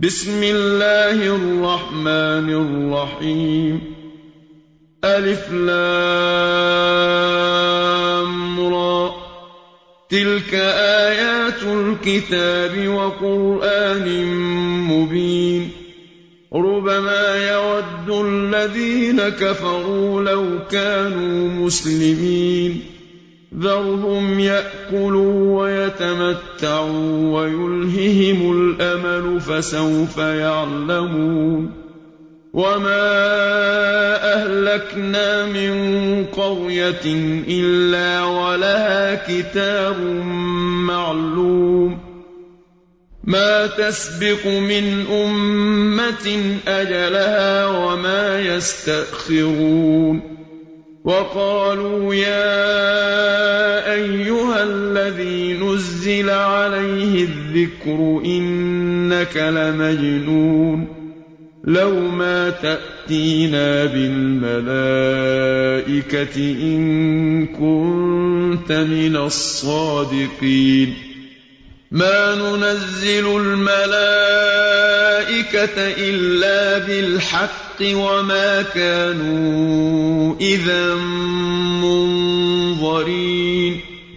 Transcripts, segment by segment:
بسم الله الرحمن الرحيم ألف لام را تلك آيات الكتاب وقرآن مبين ربما يود الذين كفروا لو كانوا مسلمين ذرهم يأكلوا ويتمتعوا ويلههم الأمل فسوف يعلمون وما أهلكنا من قرية إلا ولها كتاب معلوم ما تسبق من أمة أجلها وما يستأخرون وقالوا يا أيها الذي نزل عليه الذكر إنك لمجنون لو ما تأتينا بالملائكة إن كنت من الصادقين ما ننزل الملائكة إلا بالحق وما كانوا إذا منظرين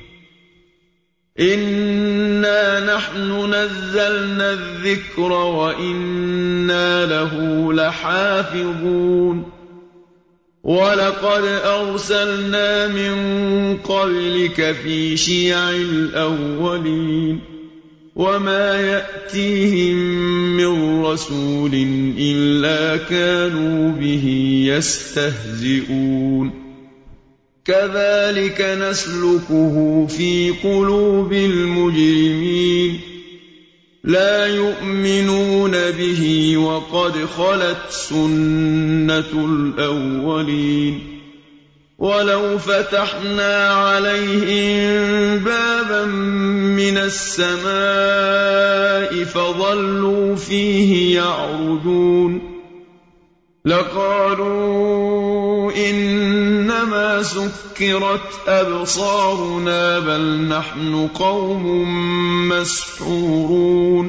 إنا نحن نزلنا الذكر وإنا له لحافظون ولقد أرسلنا من قبلك في شيع الأولين وما يأتيهم من رسول إلا كانوا به يستهزئون كذلك نسلكه في قلوب المجرمين لا يؤمنون به وقد خلت سنة الأولين ولو فتحنا عليهم بابا من السماء فظلوا فيه يعرجون لقالوا إنما سكرت أبصارنا بل نحن قوم مسحورون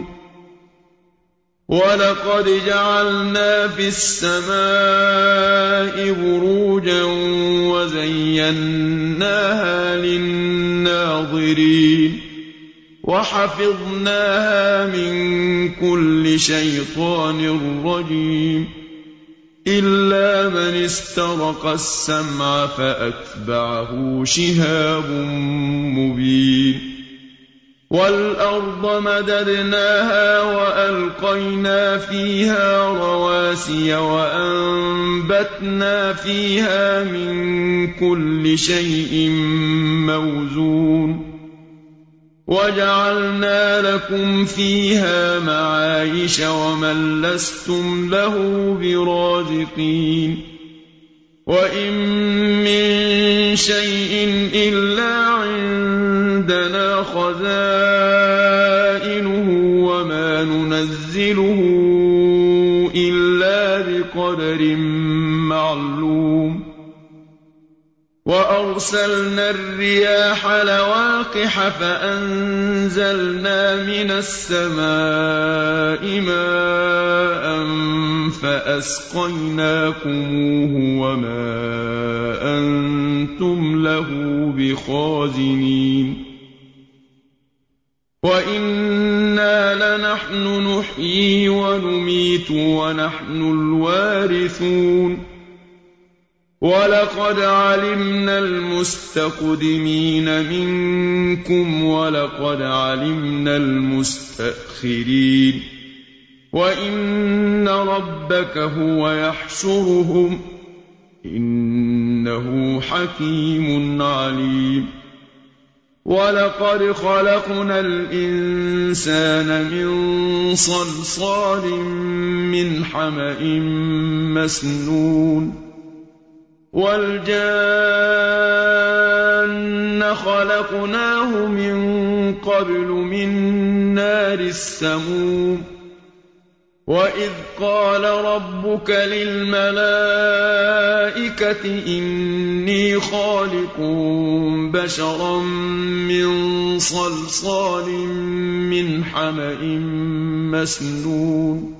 ولقد جعلنا في السماء بروجا وزيناها للناظرين وحفظناها من كل شيطان رجيم إلا من استرق السمع فأتبعه شهاب مبين والأرض مددناها وألقينا فيها رواسي وأنبتنا فيها من كل شيء موزون وجعلنا لكم فيها معايش ومن لستم له برازقين وإن من شيء إلا عندنا خزائنه وما ننزله إلا بقدر معلوم وأرسلنا الرياح لواقح فأنزلنا من السماء ماء فأسقيناكموه وما أنتم له بخازنين وإنا لنحن نحيي ونميت ونحن الوارثون ولقد علمنا المستقدمين منكم ولقد علمنا المستأخرين وإن ربك هو يحشرهم إنه حكيم عليم ولقد خلقنا الإنسان من صلصال من حمأ مسنون والجان خلقناه من قبل من نار السموم وَإِذْ قَالَ رَبُّكَ لِلْمَلَائِكَةِ إِنِّي خَالِقٌ بَشَرًا مِّن صَلْصَالٍ مِّنْ حَمَإٍ مَّسْنُونٍ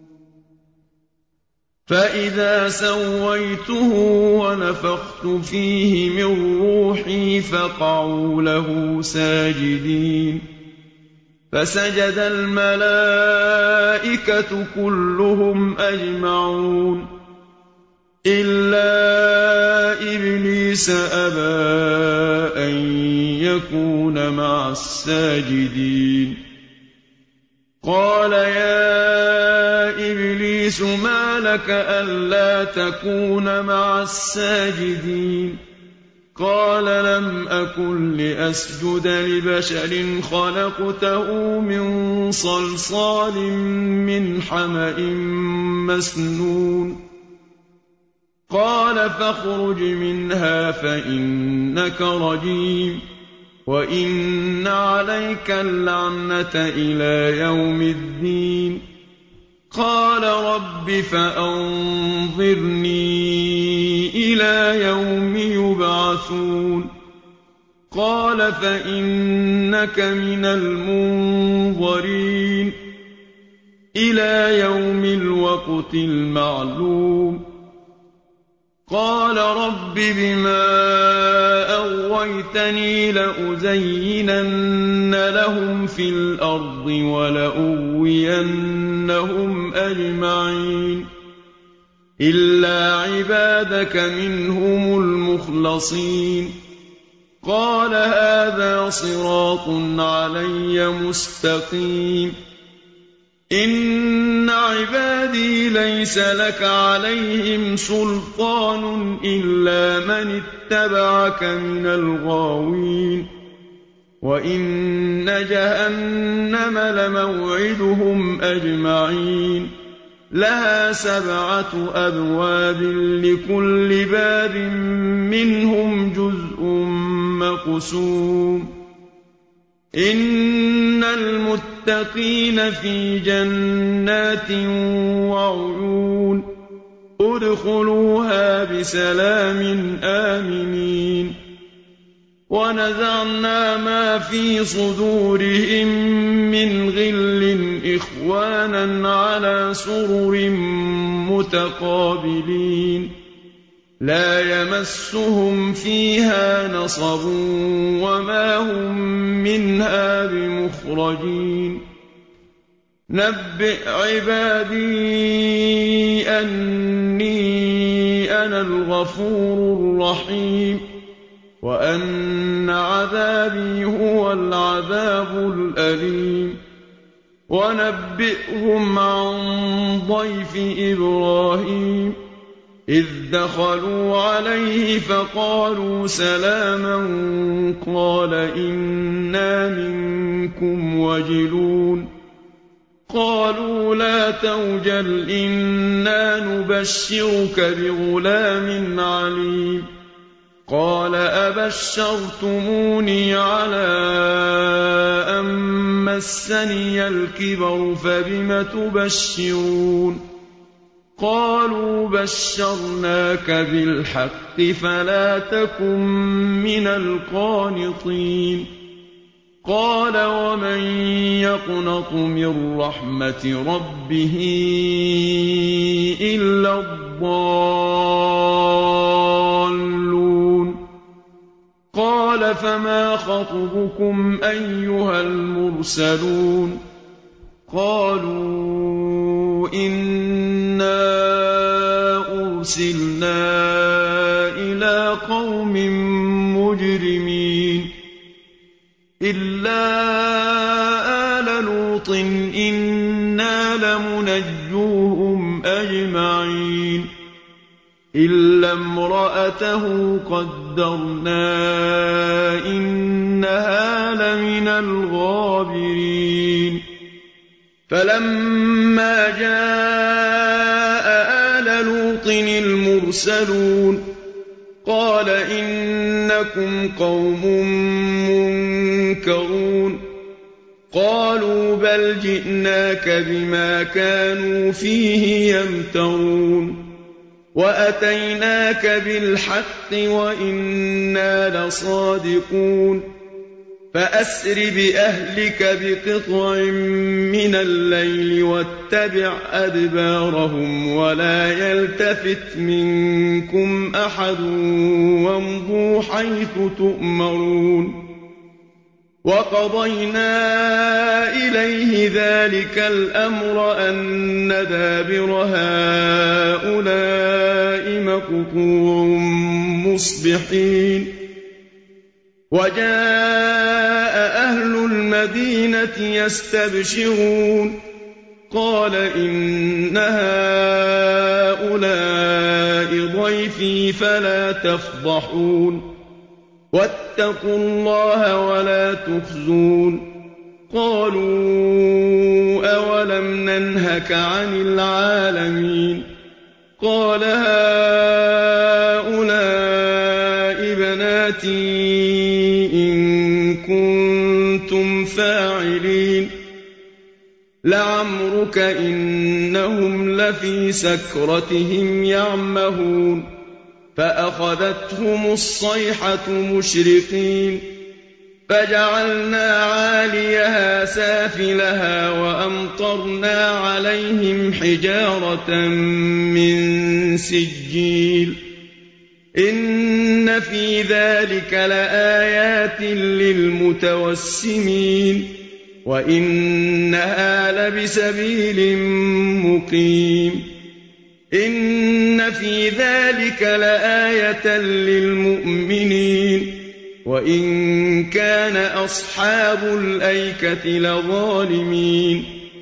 فَإِذَا سَوَّيْتُهُ وَنَفَخْتُ فِيهِ مِن رُّوحِي فَقَعُوا لَهُ سَاجِدِينَ فَسَجَدَ الْمَلَائِكَةُ كُلُّهُمْ أَجْمَعُونَ إِلَّا إِبْلِيسَ أَبَىٰ أَن يَكُونَ مَعَ السَّاجِدِينَ قَالَ يَا إِبْلِيسُ مَا لَكَ أَلَّا تَكُونَ مَعَ السَّاجِدِينَ قَالَ لَمْ أَكُن لِّأَسْجُدَ لِبَشَرٍ خَلَقْتَهُ مِن صَلْصَالٍ مِّنْ حَمَإٍ مَّسْنُونٍ قَالَ فَاخْرُجْ مِنْهَا فَإِنَّكَ رَجِيمٌ وَإِنَّ عَلَيْكَ اللَّعْنَةَ إِلَىٰ يَوْمِ الدِّينِ قَالَ رَبِّ فَأَنظِرْنِي إِلَىٰ يَوْمِ يُبْعَثُونَ قَالَ فَإِنَّكَ مِنَ الْمُنظَرِينَ إِلَىٰ يَوْمِ الْوَقْتِ الْمَعْلُومِ قَالَ رَبِّ بِمَا أَغْوَيْتَنِي لَأُزَيِّنَنَّ لَهُمْ فِي الْأَرْضِ وَلَأُغْوِيَنَّهُمْ أَجْمَعِينَ إِلَّا عِبَادَكَ مِنْهُمُ الْمُخْلَصِينَ قَالَ هَٰذَا صِرَاطٌ عَلَيَّ مُسْتَقِيمٌ إِنَّ عِبَادِي لَيْسَ لَكَ عَلَيْهِمْ سُلْطَانٌ إِلَّا مَنِ اتَّبَعَكَ مِنَ الْغَاوِينَ وَإِنَّ جَهَنَّمَ لَمَوْعِدُهُمْ أَجْمَعِينَ لَهَا 7 أَبْوَابٍ لِّكُلِّ بَابٍ مِّنْهُمْ جُزْءٌ مَّقْسُومٌ إِنَّ الْمُتَّقِينَ فِي جَنَّاتٍ وَعُيُونٍ ادْخُلُوهَا بِسَلَامٍ آمِنِينَ وَنَزَعْنَا مَا فِي صُدُورِهِم مِّنْ غِلٍّ إِخْوَانًا عَلَىٰ سُرُرٍ مُّتَقَابِلِينَ لَا يَمَسُّهُمْ فِيهَا نَصَبٌ وَمَا هُم مِّنْهَا بِمُخْرَجِينَ نَبِّئْ عِبَادِي أَنِّي أَنَا الْغَفُورُ الرَّحِيمُ وَأَنَّ عَذَابِي هُوَ الْعَذَابُ الْأَلِيمُ وَنَبِّئْهُمْ عَن ضَيْفِ إِبْرَاهِيمَ إِذْ دَخَلُوا عَلَيْهِ فَقَالُوا سَلَامًا قَالَ إِنَّا مِنكُمْ وَجِلُونَ قَالُوا لَا تَوْجَلْ إِنَّا نُبَشِّرُكَ بِغُلَامٍ عَلِيمٍ قَالَ أَبَشَّرْتُمُونِي عَلَىٰ أَن مَّسَّنِيَ الْكِبَرُ فَبِمَ تُبَشِّرُونَ قَالُوا بَشَّرْنَاكَ بِالْحَقِّ فَلَا تَكُن مِّنَ الْقَانِطِينَ قَالَ وَمَن يَقْنَطُ مِن رَّحْمَةِ رَبِّهِ إِلَّا الضَّالُّونَ قَالَ فَمَا خَطْبُكُمْ أَيُّهَا الْمُرْسَلُونَ قَالُوا إِنَّا أُرْسِلْنَا إِلَىٰ قَوْمٍ مُّجْرِمِينَ إِلَّا آلَ لُوطٍ إِنَّا لَمُنَجُّوهُمْ أَجْمَعِينَ إِلَّا امْرَأَتَهُ قَدَّرْنَا إِنَّهَا لَمِنَ الْغَابِرِينَ فَلَمَّا جَاءَ آلَ لُوطٍ الْمُرْسَلُونَ قَالَ إِنَّكُمْ قَوْمٌ مُّنكَرُونَ قالوا بل جئناك بما كانوا فيه يمترون وأتيناك بالحق وإنا لصادقون فأسر بأهلك بقطع من الليل واتبع أدبارهم ولا يلتفت منكم أحد وامضوا حيث تؤمرون وقضينا إليه ذلك الأمر أن دابر هؤلاء مقطوع مصبحين وجاء أهل المدينة يستبشرون قال إن هؤلاء ضيفي فلا تفضحون واتقوا الله ولا تخزون قالوا أولم ننهك عن العالمين قال هؤلاء بناتي إن كنتم فاعلين لعمرك إنهم لفي سكرتهم يعمهون فأخذتهم الصيحة مشرقين فجعلنا عاليها سافلها وأمطرنا عليهم حجارة من سجيل إن في ذلك لآيات للمتوسمين وإنها لبسبيل مقيم إن في ذلك لآية للمؤمنين وإن كان أصحاب الأيكة لظالمين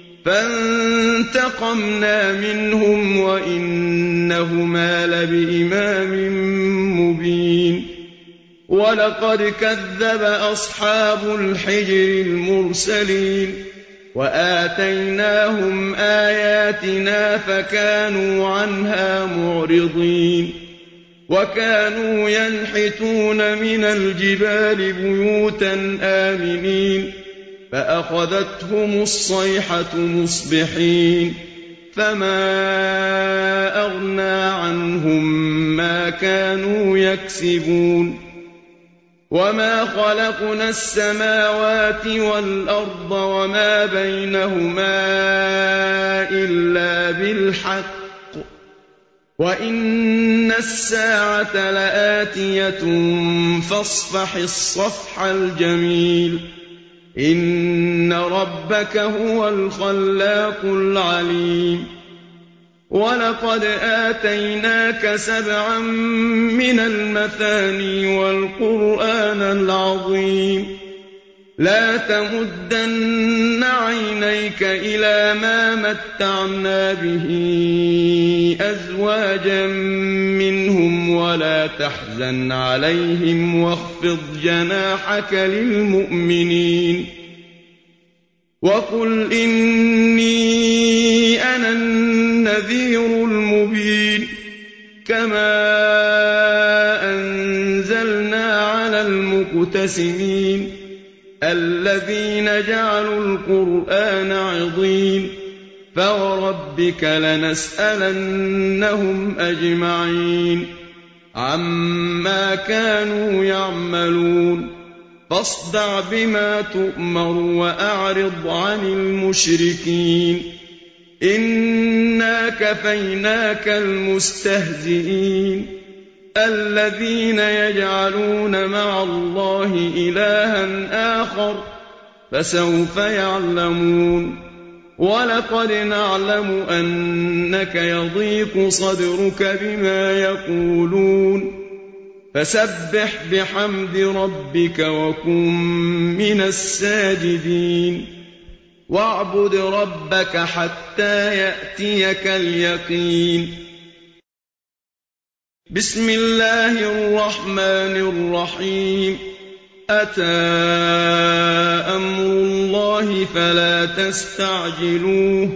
فانتقمنا منهم وإنهما لبإمام مبين ولقد كذب أصحاب الحجر المرسلين وآتيناهم آياتنا فكانوا عنها معرضين وكانوا ينحتون من الجبال بيوتا آمنين فأخذتهم الصيحة مصبحين فما أغنى عنهم ما كانوا يكسبون وما خلقنا السماوات والأرض وما بينهما إلا بالحق وإن الساعة لآتية فاصفح الصفح الجميل إن ربك هو الخلاق العليم ولقد آتيناك 7 من المثاني والقرآن العظيم لا تمدن عينيك إلى ما متعنا به أزواجا منهم ولا تحزن عليهم واخفض جناحك للمؤمنين وقل إني أنا النذير المبين كما أنزلنا على المقتسمين الذين جعلوا القرآن عضين فوربك لنسألنهم أجمعين عما كانوا يعملون فاصدع بما تؤمر وأعرض عن المشركين إنا كفيناك المستهزئين الذين يجعلون مع الله إلها آخر فسوف يعلمون ولقد نعلم أنك يضيق صدرك بما يقولون فسبح بحمد ربك وكن من الساجدين واعبد ربك حتى يأتيك اليقين بسم الله الرحمن الرحيم أتى أمر الله فلا تستعجلوه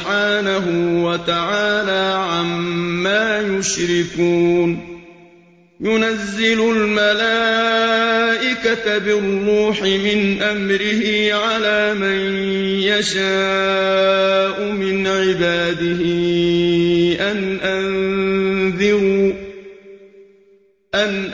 سبحانه وتعالى عما يشركون يُنَزِّلُ الْمَلَائِكَةَ بِالرُّوحِ مِنْ أَمْرِهِ عَلَىٰ مَن يَشَاءُ مِنْ عِبَادِهِ أَنْ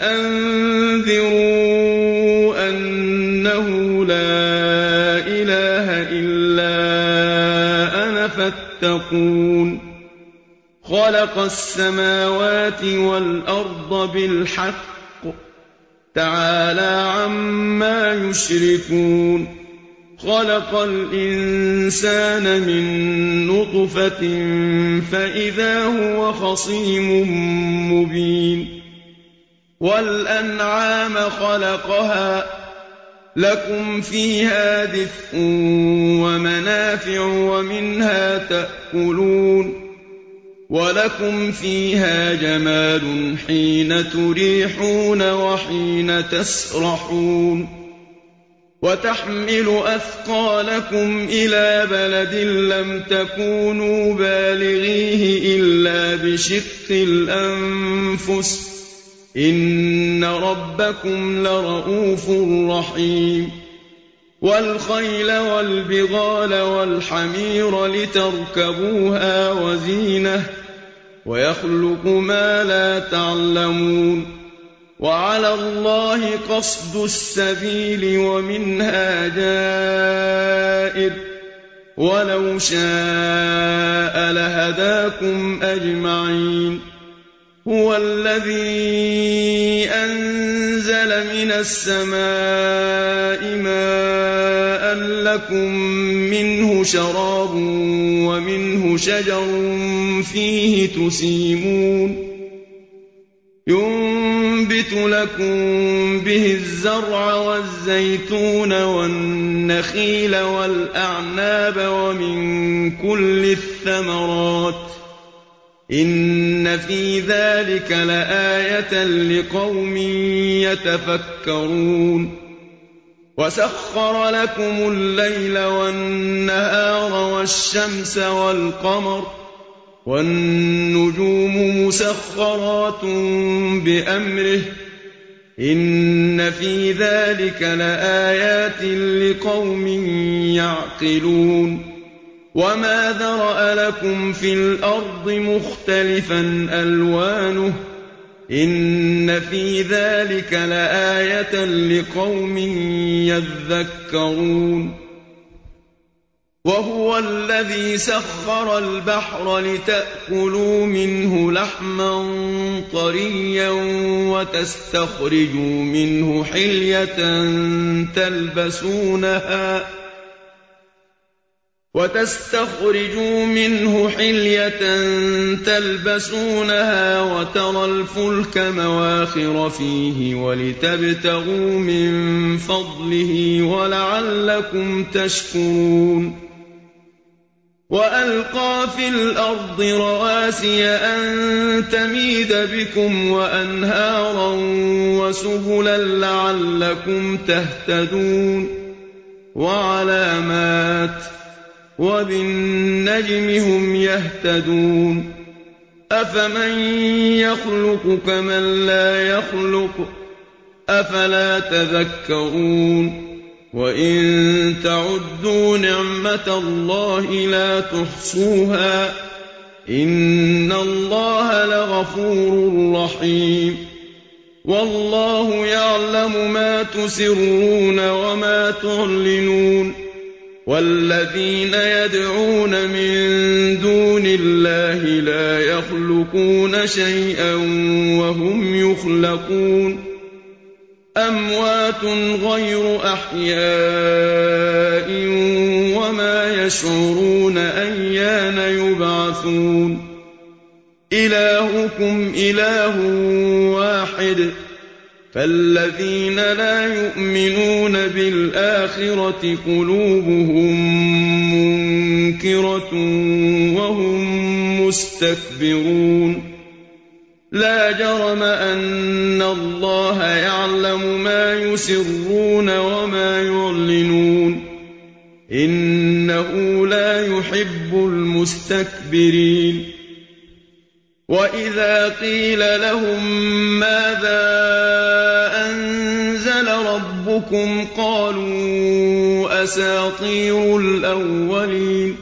أَنذِرُوا أَنَّهُ لَا إِلَٰهَ إِلَّا أَنَا فَاتَّقُونِ خَلَقَ السَّمَاوَاتِ وَالْأَرْضَ بِالْحَقِّ ۚ تَعَالَىٰ عَمَّا يُشْرِكُونَ خَلَقَ الْإِنسَانَ مِن نُّطْفَةٍ فَإِذَا هُوَ خَصِيمٌ مُّبِينٌ وَالْأَنْعَامَ خَلَقَهَا لَكُمْ فِيهَا دِفْءٌ وَمَنَافِعُ وَمِنْهَا تَأْكُلُونَ وَلَكُمْ فِيهَا جَمَالٌ حِينَ تُرِيحُونَ وَحِينَ تَسْرَحُونَ وَتَحْمِلُ أَثْقَالَكُمْ إِلَىٰ بَلَدٍ لَّمْ تَكُونُوا بَالِغِيهِ إِلَّا بِشِقِّ الْأَنفُسِ ۚ إِنَّ رَبَّكُمْ لَرَءُوفٌ رَّحِيمٌ وَالْخَيْلَ وَالْبِغَالَ وَالْحَمِيرَ لِتَرْكَبُوهَا وَزِينَةً ۚ وَيَخْلُقُ مَا لَا تَعْلَمُونَ وَعَلَى اللَّهِ قَصْدُ السَّبِيلِ وَمِنْهَا جَائِرٌ ۚ وَلَوْ شَاءَ لَهَدَاكُمْ أَجْمَعِينَ هُوَ الَّذِي أَنزَلَ مِنَ السَّمَاءِ مَاءً لَّكُم مِّنْهُ شَرَابٌ وَمِنْهُ شَجَرٌ فِيهِ تُسِيمُونَ يُنبِتُ لَكُم بِهِ الزَّرْعَ وَالزَّيْتُونَ وَالنَّخِيلَ وَالْأَعْنَابَ وَمِن كُلِّ الثَّمَرَاتِ ۚ إِنَّ فِي ذَٰلِكَ لَآيَةً لِّقَوْمٍ يَتَفَكَّرُونَ وَسَخَّرَ لَكُمُ اللَّيْلَ وَالنَّهَارَ وَالشَّمْسَ وَالْقَمَرَ وَالنُّجُومُ مُسَخَّرَاتٌ بِأَمْرِهِ ۗ إِنَّ فِي ذَٰلِكَ لَآيَاتٍ لِّقَوْمٍ يَعْقِلُونَ وَمَا ذَرَأَ لَكُمْ فِي الْأَرْضِ مُخْتَلِفًا أَلْوَانُهُ ۗ إِنَّ فِي ذَٰلِكَ لَآيَةً لِّقَوْمٍ يَذَّكَّرُونَ وَهُوَ الَّذِي سَخَّرَ الْبَحْرَ لِتَأْكُلُوا مِنْهُ لَحْمًا طَرِيًّا وَتَسْتَخْرِجُوا مِنْهُ حِلْيَةً تَلْبَسُونَهَا وَتَرَى الْفُلْكَ مَوَاخِرَ فِيهِ وَلِتَبْتَغُوا مِن فَضْلِهِ وَلَعَلَّكُمْ تَشْكُرُونَ وَأَلْقَىٰ فِي الْأَرْضِ رَوَاسِيَ أَن تَمِيدَ بِكُمْ وَأَنْهَارًا وَسُبُلًا لَّعَلَّكُمْ تَهْتَدُونَ وَعَلَامَاتٍ ۚ وَبِالنَّجْمِ هُمْ يَهْتَدُونَ أَفَمَن يَخْلُقُ كَمَن لَّا يَخْلُقُ ۗ أَفَلَا تَذَكَّرُونَ وَإِن تَعُدُّوا نِعْمَةَ اللَّهِ لَا تُحْصُوهَا ۗ إِنَّ اللَّهَ لَغَفُورٌ رَّحِيمٌ وَاللَّهُ يَعْلَمُ مَا تُسِرُّونَ وَمَا تُعْلِنُونَ وَالَّذِينَ يَدْعُونَ مِن دُونِ اللَّهِ لَا يَخْلُقُونَ شَيْئًا وَهُمْ يُخْلَقُونَ أَمْوَاتٌ غَيْرُ أَحْيَاءٍ وَمَا يَشْعُرُونَ أَيَّانَ يُبْعَثُونَ إِلَٰهُكُمْ إِلَٰهٌ وَاحِدٌ ۚ فَالَّذِينَ لَا يُؤْمِنُونَ بِالْآخِرَةِ قُلُوبُهُم مُّنكِرَةٌ وَهُم مُّسْتَكْبِرُونَ لَا جَرَمَ أَنَّ اللَّهَ يَعْلَمُ مَا يُسِرُّونَ وَمَا يُعْلِنُونَ ۚ إِنَّهُ لَا يُحِبُّ الْمُسْتَكْبِرِينَ وَإِذَا قِيلَ لَهُم مَّاذَا أَنزَلَ رَبُّكُمْ قَالُوا أَسَاطِيرُ الْأَوَّلِينَ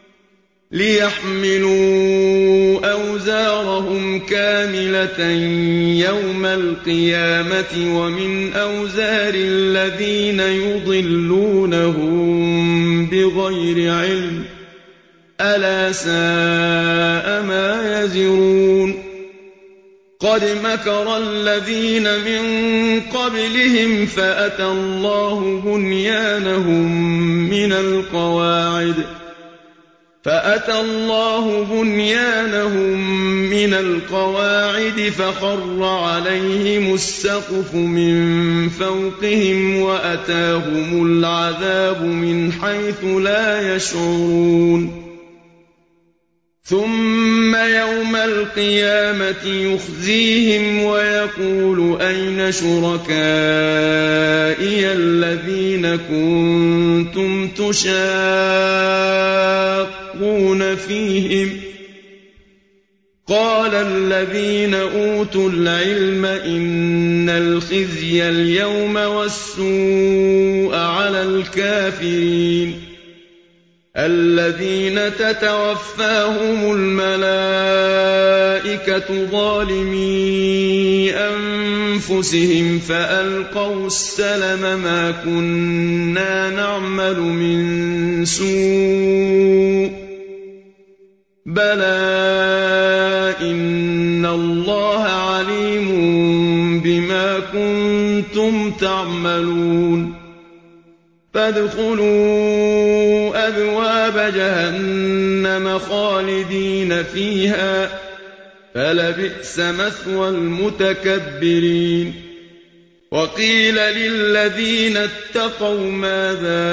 لِيَحْمِلُوا أَوْزَارَهُمْ كَامِلَةً يَوْمَ الْقِيَامَةِ وَمِنْ أَوْزَارِ الَّذِينَ يُضِلُّونَهُم بِغَيْرِ عِلْمٍ ۗ أَلَا سَاءَ مَا يَزِرُونَ قَدْ مَكَرَ الَّذِينَ مِن قَبْلِهِمْ فَأَتَى اللَّهُ بُنْيَانَهُم مِّنَ الْقَوَاعِدِ فَخَرَّ عَلَيْهِمُ السَّقْفُ مِن فَوْقِهِمْ وَأَتَاهُمُ الْعَذَابُ مِنْ حَيْثُ لَا يَشْعُرُونَ ثُمَّ يَوْمَ الْقِيَامَةِ يُخْزِيهِمْ وَيَقُولُ أَيْنَ شُرَكَائِيَ الَّذِينَ كُنتُمْ تُشَاقُّونَ فِيهِمْ ۚ قَالَ الَّذِينَ أُوتُوا الْعِلْمَ إِنَّ الْخِزْيَ الْيَوْمَ وَالسُّوءَ عَلَى الْكَافِرِينَ الَّذِينَ تَتَوَفَّاهُمُ الْمَلَائِكَةُ ظَالِمِي أَنفُسِهِمْ فَأَلْقَوُا السَّلَمَ مَا كُنَّا نَعْمَلُ مِن سُوءٍ بَلَىٰ إِنَّ اللَّهَ عَلِيمٌ بِمَا كُنتُمْ تَعْمَلُونَ فَادْخُلُوا أَبْوَابَ جَهَنَّمَ خَالِدِينَ فِيهَا ۖ فَلَبِئْسَ مَثْوَى الْمُتَكَبِّرِينَ وَقِيلَ لِلَّذِينَ اتَّقَوْا مَاذَا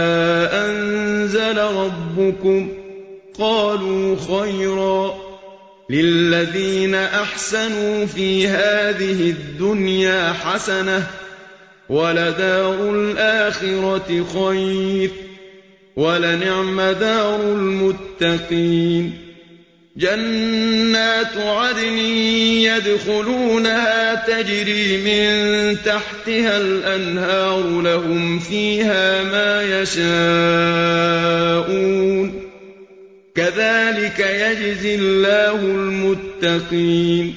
أَنزَلَ رَبُّكُمْ ۚ قَالُوا خَيْرًا ۗ لِّلَّذِينَ أَحْسَنُوا فِي هَٰذِهِ الدُّنْيَا حَسَنَةٌ ۚ وَلَدَارُ الْآخِرَةِ خَيْرٌ ۚ وَلَنِعْمَ دَارُ الْمُتَّقِينَ جَنَّاتُ عَدْنٍ يَدْخُلُونَهَا تَجْرِي مِن تَحْتِهَا الْأَنْهَارُ لَهُمْ فِيهَا مَا يَشَاءُونَ ۚ كَذَٰلِكَ يَجْزِي اللَّهُ الْمُتَّقِينَ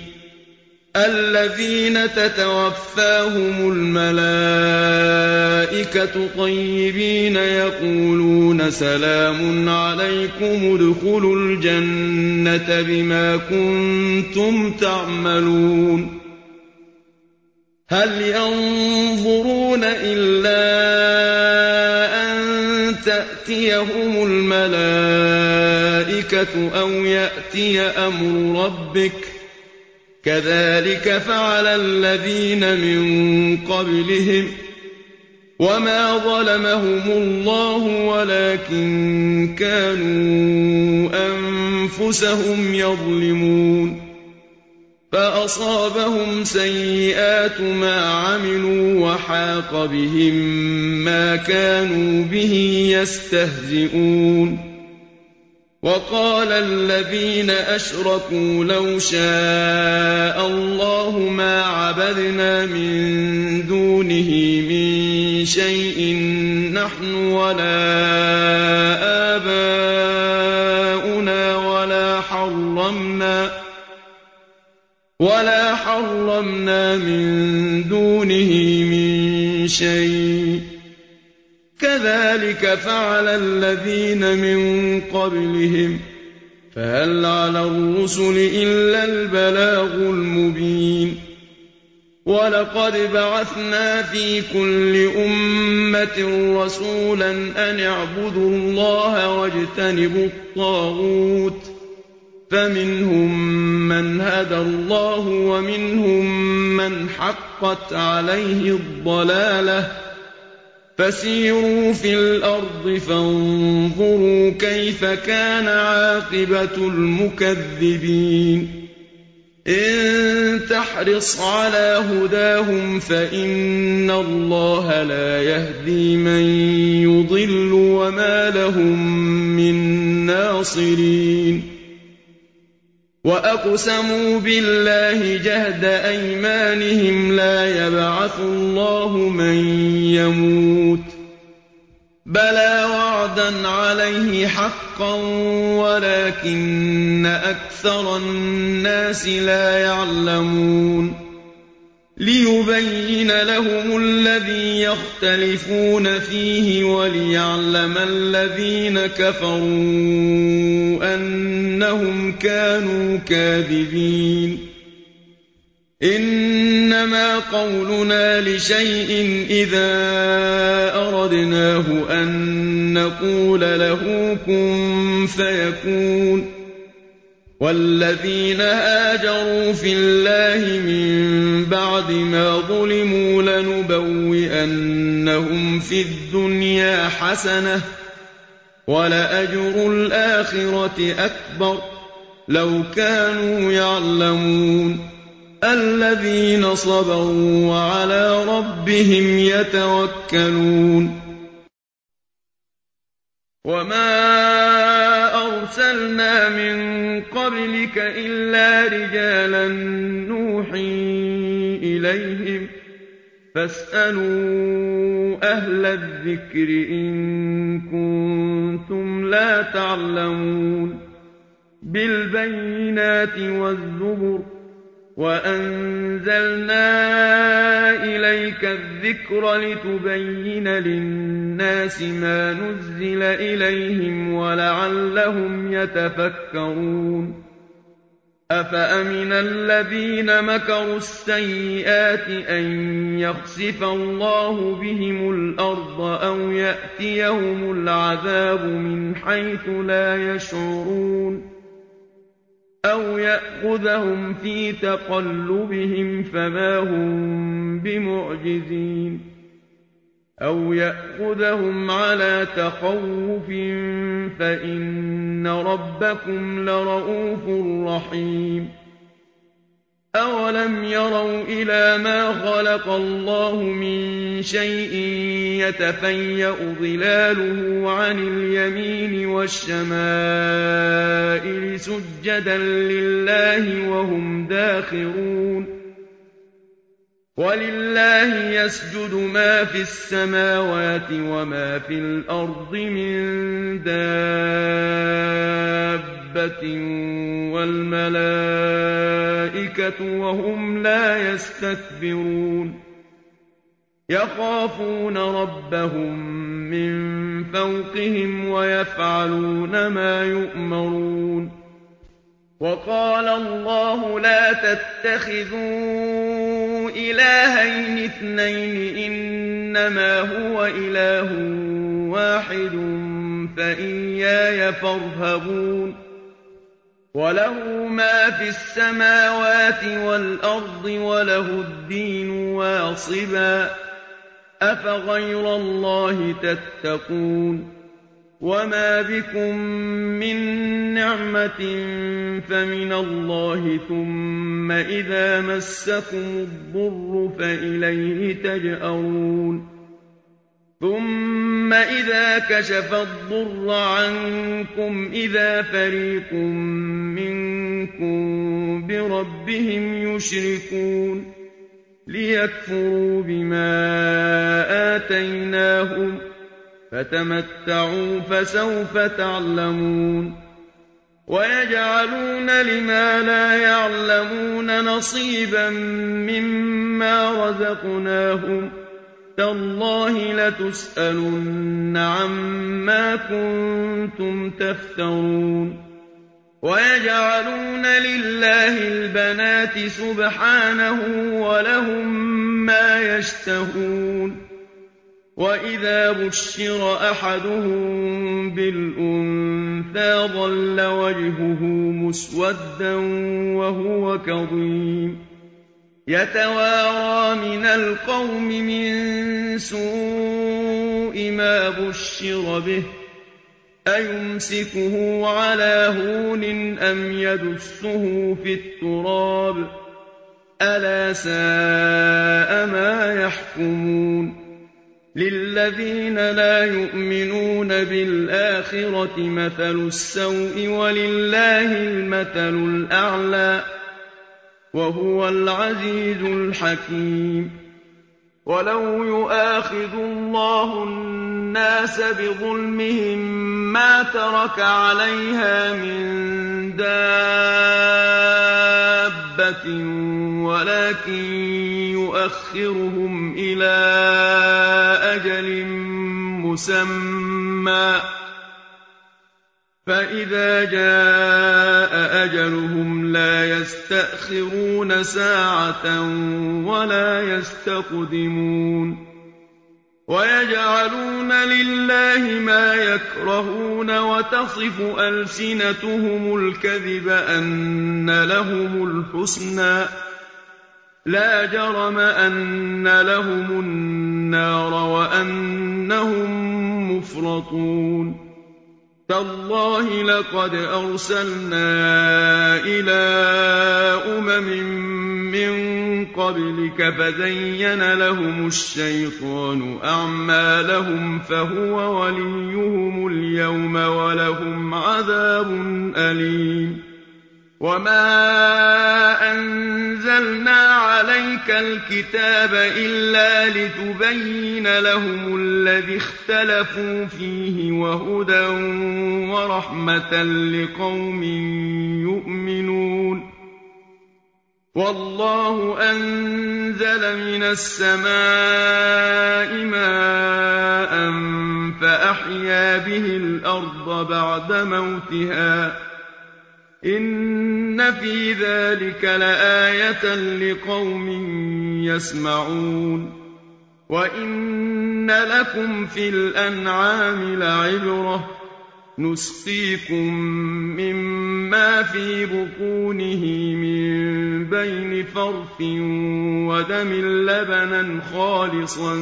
الَّذِينَ تَتَوَفَّاهُمُ الْمَلَائِكَةُ طَيِّبِينَ يَقُولُونَ سَلَامٌ عَلَيْكُمُ ادْخُلُوا الْجَنَّةَ بِمَا كُنتُمْ تَعْمَلُونَ هَلْ يَنظُرُونَ إِلَّا أَن تَأْتِيَهُمُ الْمَلَائِكَةُ أَوْ يَأْتِيَ أَمْرُ رَبِّكَ ۚ كَذَٰلِكَ فَعَلَ الَّذِينَ مِن قَبْلِهِمْ ۚ وَمَا ظَلَمَهُمُ اللَّهُ وَلَٰكِن كَانُوا أَنفُسَهُمْ يَظْلِمُونَ فَأَصَابَهُمْ سَيِّئَاتُ مَا عَمِلُوا وَحَاقَ بِهِم مَّا كَانُوا بِهِ يَسْتَهْزِئُونَ وَقَالَ الَّذِينَ أَشْرَكُوا لَوْ شَاءَ اللَّهُ مَا عَبَدْنَا مِن دُونِهِ مِن شَيْءٍ نَّحْنُ وَلَا آبَاؤُنَا وَلَا حَرَّمْنَا مِن دُونِهِ مِن شَيْءٍ ۚ كَذَٰلِكَ فَعَلَ الَّذِينَ مِن قَبْلِهِمْ ۚ فَهَلْ عَلَى الرُّسُلِ إِلَّا الْبَلَاغُ الْمُبِينُ وَلَقَدْ بَعَثْنَا فِي كُلِّ أُمَّةٍ رَّسُولًا أَنِ اعْبُدُوا اللَّهَ وَاجْتَنِبُوا الطَّاغُوتَ ۖ فَمِنْهُم مَّنْ هَدَى اللَّهُ وَمِنْهُم مَّنْ حَقَّتْ عَلَيْهِ الضَّلَالَةُ ۚ فَسِيرُوا فِي الْأَرْضِ فَانظُرُوا كَيْفَ كَانَ عَاقِبَةُ الْمُكَذِّبِينَ إِن تَحْرِصْ عَلَىٰ هُدَاهُمْ فَإِنَّ اللَّهَ لَا يَهْدِي مَن يُضِلُّ وَمَا لَهُم مِّن نَّاصِرِينَ وَأَقْسَمُوا بِاللَّهِ جَهْدَ أَيْمَانِهِمْ لَا يَبْعَثُ اللَّهُ مَن يَمُوتُ ۚ بَلَىٰ وَعْدًا عَلَيْهِ حَقًّا وَلَٰكِنَّ أَكْثَرَ النَّاسِ لَا يَعْلَمُونَ لِيُبَيِّنَ لَهُمُ الَّذِي يَخْتَلِفُونَ فِيهِ وَلِيَعْلَمَ الَّذِينَ كَفَرُوا أَنَّهُمْ كَانُوا كَاذِبِينَ إِنَّمَا قَوْلُنَا لِشَيْءٍ إِذَا أَرَدْنَاهُ أَن نَّقُولَ لَهُ كُن فَيَكُونُ وَالَّذِينَ هَاجَرُوا فِي اللَّهِ مِن بَعْدِ مَا ظُلِمُوا لَنُبَوِّئَنَّهُمْ فِي الدُّنْيَا حَسَنَةً ۖ وَلَأَجْرُ الْآخِرَةِ أَكْبَرُ ۚ لَوْ كَانُوا يَعْلَمُونَ الَّذِينَ صَبَرُوا وَعَلَىٰ رَبِّهِمْ يَتَوَكَّلُونَ وَمَا أَرْسَلْنَا مِن قَبْلِكَ إِلَّا رِجَالًا نُّوحِي إِلَيْهِمْ ۖ فَاسْأَلُوا أَهْلَ الذِّكْرِ إِن كُنتُمْ لَا تَعْلَمُونَ بِالْبَيِّنَاتِ وَالزُّبُرِ ۗ وَأَنزَلْنَا إِلَيْكَ الذِّكْرَ لِتُبَيِّنَ لِلنَّاسِ مَا نُزِّلَ إِلَيْهِمْ وَلَعَلَّهُمْ يَتَفَكَّرُونَ أَفَأَمِنَ الَّذِينَ مَكَرُوا السَّيِّئَاتِ أَن يَخْسِفَ اللَّهُ بِهِمُ الْأَرْضَ أَوْ يَأْتِيَهُمُ الْعَذَابُ مِنْ حَيْثُ لَا يَشْعُرُونَ أَوْ يَأْخُذَهُمْ فِي تَقَلُّبِهِمْ فَمَا هُم بِمُعْجِزِينَ أَوْ يَأْخُذَهُمْ عَلَىٰ تَخَوُّفٍ فَإِنَّ رَبَّكُمْ لَرَءُوفٌ رَّحِيمٌ أَوَلَمْ يَرَوْا إِلَىٰ مَا خَلَقَ اللَّهُ مِن شَيْءٍ يَتَفَيَّأُ ظِلَالُهُ عَنِ الْيَمِينِ وَالشَّمَائِلِ سُجَّدًا لِّلَّهِ وَهُمْ دَاخِرُونَ وَلِلَّهِ يَسْجُدُ مَا فِي السَّمَاوَاتِ وَمَا فِي الْأَرْضِ مِن دَابَّةٍ وَالْمَلَائِكَةُ وَهُمْ لَا يَسْتَكْبِرُونَ يَخَافُونَ رَبَّهُم مِّن فَوْقِهِمْ وَيَفْعَلُونَ مَا يُؤْمَرُونَ وَقَالَ اللَّهُ لَا تَتَّخِذُوا إِلَٰهَيْنِ اثْنَيْنِ إِنَّمَا هُوَ إِلَٰهٌ وَاحِدٌ فَإِيَّايَ فَارْهَبُونِ وَلَهُ مَا فِي السَّمَاوَاتِ وَالْأَرْضِ وَلَهُ الدِّينُ وَاصِبًا ۚ أَفَغَيْرَ اللَّهِ تَتَّقُونَ وَمَا بِكُم مِّن نِّعْمَةٍ فَمِنَ اللَّهِ ۖ ثُمَّ إِذَا مَسَّكُمُ الضُّرُّ فَإِلَيْهِ تَجْأَرُونَ ثُمَّ إِذَا كَشَفَ الضُّرَّ عَنكُمْ إِذَا فَرِيقٌ مِّنكُم بِرَبِّهِمْ يُشْرِكُونَ لِيَكْفُرُوا بِمَا آتَيْنَاهُمْ ۚ فَتَمَتَّعُوا فَسَوْفَ تَعْلَمُونَ وَيَجْعَلُونَ لِمَا لَا يَعْلَمُونَ نَصِيبًا مِّمَّا رَزَقْنَاهُمْ ۗ تَاللَّهِ لَتُسْأَلُنَّ عَمَّا كُنتُمْ تَفْتَرُونَ وَيَجْعَلُونَ لِلَّهِ الْبَنَاتِ سُبْحَانَهُ ۙ وَلَهُم مَّا يَشْتَهُونَ وَإِذَا بُشِّرَ أَحَدُهُم بِالْأُنثَىٰ ظَلَّ وَجْهُهُ مُسْوَدًّا وَهُوَ كَظِيمٌ يَتَوَارَىٰ مِنَ الْقَوْمِ مِن سُوءِ مَا بُشِّرَ بِهِ ۚ أَيُمْسِكُهُ عَلَىٰ هُونٍ أَمْ يَدُسُّهُ فِي التُّرَابِ ۗ أَلَا سَاءَ مَا يَحْكُمُونَ لِلَّذِينَ لَا يُؤْمِنُونَ بِالْآخِرَةِ مَثَلُ السَّوْءِ وَلِلَّهِ الْمَثَلُ الْأَعْلَىٰ ۚ وَهُوَ الْعَزِيزُ الْحَكِيمُ وَلَوْ يُؤَاخِذُ اللَّهُ النَّاسَ بِظُلْمِهِم مَّا تَرَكَ عَلَيْهَا مِن دَابَّةٍ وَلَٰكِن يُؤَخِّرُهُمْ إِلَىٰ أَجَلٍ مُّسَمًّى ۖ فَإِذَا جَاءَ أَجَلُهُمْ لَا يَسْتَأْخِرُونَ سَاعَةً وَلَا يَسْتَقْدِمُونَ وَيَجْعَلُونَ لِلَّهِ مَا يَكْرَهُونَ وَتَصِفُ أَلْسِنَتُهُمُ الْكَذِبَ أَنَّ لَهُمُ الْحُسْنَىٰ ۖ لَا جَرَمَ أَنَّ لَهُمُ النَّارَ وَأَنَّهُم مُّفْرَطُونَ تَاللَّهِ لَقَدْ أَرْسَلْنَا إِلَىٰ مِن قَبْلِكَ فَزَيَّنَ لَهُمُ الشَّيْطَانُ أَعْمَالَهُمْ فَهُوَ وَلِيُّهُمُ الْيَوْمَ وَلَهُمْ عَذَابٌ أَلِيمٌ وَمَا أَنزَلْنَا عَلَيْكَ الْكِتَابَ إِلَّا لِتُبَيِّنَ لَهُمُ الَّذِي اخْتَلَفُوا فِيهِ وَهُدًى وَرَحْمَةً لِّقَوْمٍ يُؤْمِنُونَ وَاللَّهُ أَنزَلَ مِنَ السَّمَاءِ مَاءً فَأَحْيَا بِهِ الْأَرْضَ بَعْدَ مَوْتِهَا ۚ إِنَّ فِي ذَٰلِكَ لَآيَةً لِّقَوْمٍ يَسْمَعُونَ وَإِنَّ لَكُمْ فِي الْأَنْعَامِ لَعِبْرَةً ۖ نُّسْقِيكُم مِّمَّا فِي بُطُونِهِ مِن بَيْنِ فَرْثٍ وَدَمٍ لَّبَنًا خَالِصًا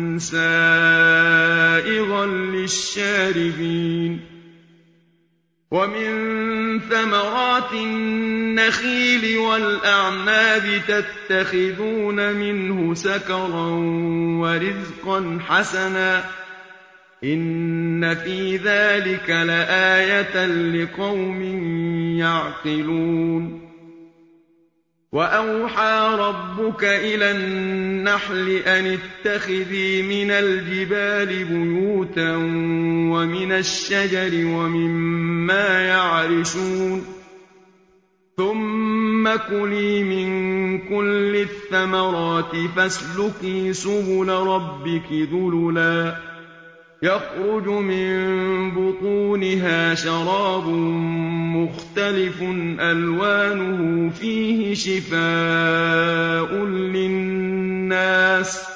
سَائِغًا لِّلشَّارِبِينَ وَمِن ثَمَرَاتِ النَّخِيلِ وَالْأَعْنَابِ تَتَّخِذُونَ مِنْهُ سَكَرًا وَرِزْقًا حَسَنًا ۗ إِنَّ فِي ذَٰلِكَ لَآيَةً لِّقَوْمٍ يَعْقِلُونَ وَأَوْحَىٰ رَبُّكَ إِلَى النَّحْلِ أَنِ اتَّخِذِي مِنَ الْجِبَالِ بُيُوتًا وَمِنَ الشَّجَرِ وَمِمَّا يَعْرِشُونَ ثُمَّ كُلِي مِن كُلِّ الثَّمَرَاتِ فَاسْلُكِي سُبُلَ رَبِّكِ ذُلُلًا يَخْرُجُ مِن بُطُونِهَا شَرَابٌ مُّخْتَلِفٌ أَلْوَانُهُ فِيهِ شِفَاءٌ لِّلنَّاسِ ۗ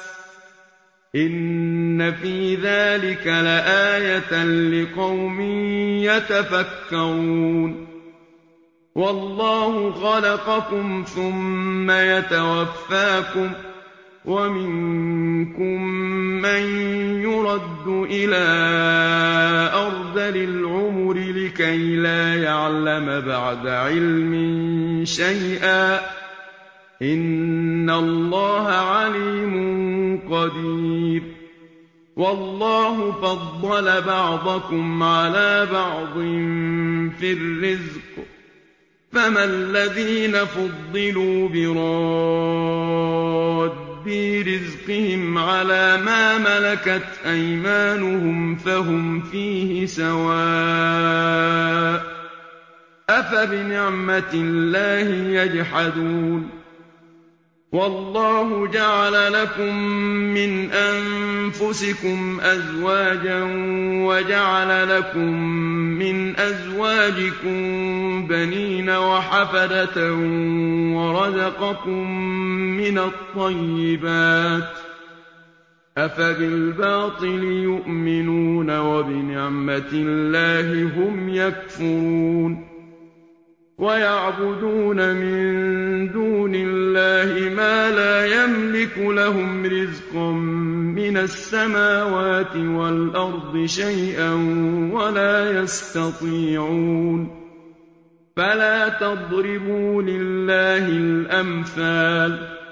إِنَّ فِي ذَٰلِكَ لَآيَةً لِّقَوْمٍ يَتَفَكَّرُونَ وَاللَّهُ خَلَقَكُمْ ثُمَّ يَتَوَفَّاكُمْ ۚ وَمِنكُم مَّن يُرَدُّ إِلَىٰ أَرْذَلِ الْعُمُرِ لِكَيْ لَا يَعْلَمَ بَعْدَ عِلْمٍ شَيْئًا ۚ إِنَّ اللَّهَ عَلِيمٌ قَدِيرٌ وَاللَّهُ فَضَّلَ بَعْضَكُمْ عَلَىٰ بَعْضٍ فِي الرِّزْقِ ۚ فَمَا الَّذِينَ فُضِّلُوا بِرَادِّي رِزْقِهِمْ عَلَىٰ مَا مَلَكَتْ أَيْمَانُهُمْ فَهُمْ فِيهِ سَوَاءٌ ۚ أَفَبِنِعْمَةِ اللَّهِ يَجْحَدُونَ وَاللَّهُ جَعَلَ لَكُم مِّنْ أَنفُسِكُمْ أَزْوَاجًا وَجَعَلَ لَكُم مِّنْ أَزْوَاجِكُم بَنِينَ وَحَفَدَةً وَرَزَقَكُم مِّنَ الطَّيِّبَاتِ ۚ أَفَبِالْبَاطِلِ يُؤْمِنُونَ وَبِنِعْمَةِ اللَّهِ هُمْ يَكْفُرُونَ وَيَعْبُدُونَ مِن دُونِ اللَّهِ مَا لَا يَمْلِكُ لَهُمْ رِزْقًا مِّنَ السَّمَاوَاتِ وَالْأَرْضِ شَيْئًا وَلَا يَسْتَطِيعُونَ فَلَا تَضْرِبُوا لِلَّهِ الْأَمْثَالَ ۚ